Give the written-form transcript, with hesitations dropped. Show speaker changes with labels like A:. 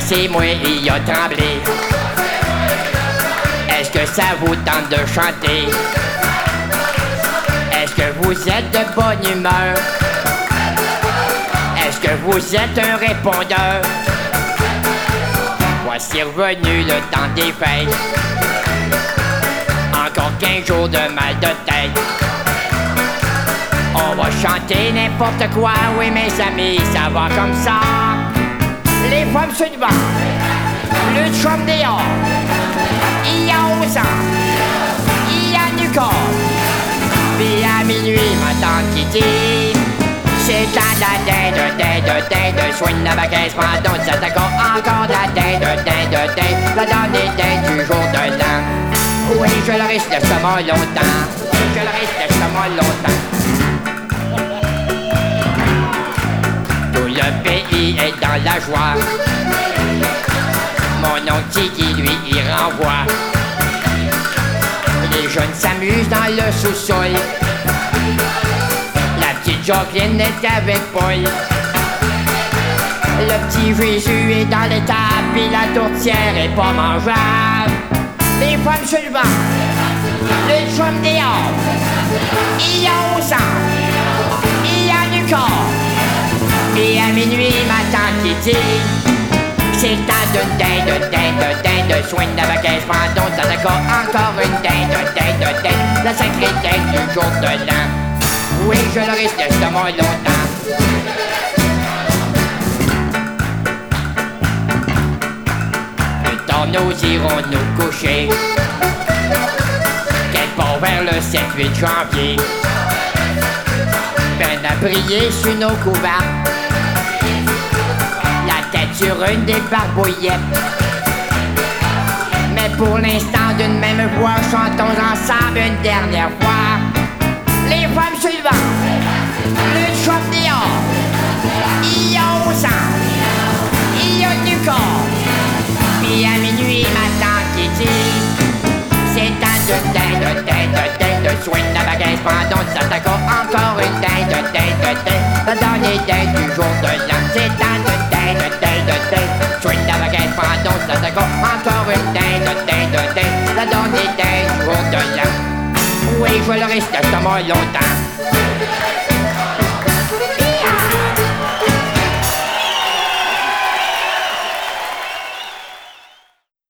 A: c'est moi, il a tremblé. Est-ce que ça vous tente de chanter? Est-ce que vous êtes de bonne humeur? Est-ce que vous êtes un répondeur? Voici revenu le temps des fêtes. Encore 15 jours de mal de tête. On va chanter n'importe quoi, oui mes amis, ça va comme ça. Les femmes sur le banc, le chum dehors. Il y a 11 ans, il y a du corps. Puis à minuit, ma tante qui dit: c'est la dinde, soigne la baguette, prends donc ça d'accord. Encore la dinde, la dernière dinde du jour de l'an. Oui, je le risque de ce mot longtemps. Je le risque de ce mot longtemps. Tout le pays est dans la joie. Mon oncle Tiki, lui, il renvoie. Les jeunes s'amusent dans le sous-sol. La petite Jacqueline est avec Paul. Le petit Jésus est dans l'étable, puis la tourtière est pas mangeable. Les femmes sur le banc, le chum dehors. Il y a 11 ans, il y a du corps. Et à minuit, ma tante qui dit: c'est temps d'une dinde, soigne la baguette, prends donc ça d'accord. Encore une dinde, la sacrée dinde du jour de l'an. Oui, je le risque de ce mot longtemps. Plus tard nous irons nous coucher, quelque part vers le 7-8 janvier. Ben à prier sur nos couverts, sur une des barbouillettes. Mais pour l'instant, d'une même voix, chantons ensemble une dernière fois. Les femmes sur le banc, le chum dehors. Il y a 11 ans, il y a du corps. Puis à minuit, ma tante qui dit: c'est temps de dinde, soigne la baguette, prends donc ça d'accord. Encore une dinde, la dernière dinde du jour de l'an. C'est temps de soigne la baguette, prends donc ça d'accord. Encore une dinde, la dernière dinde du jour de l'an. Oui, je le reste ce mot longtemps.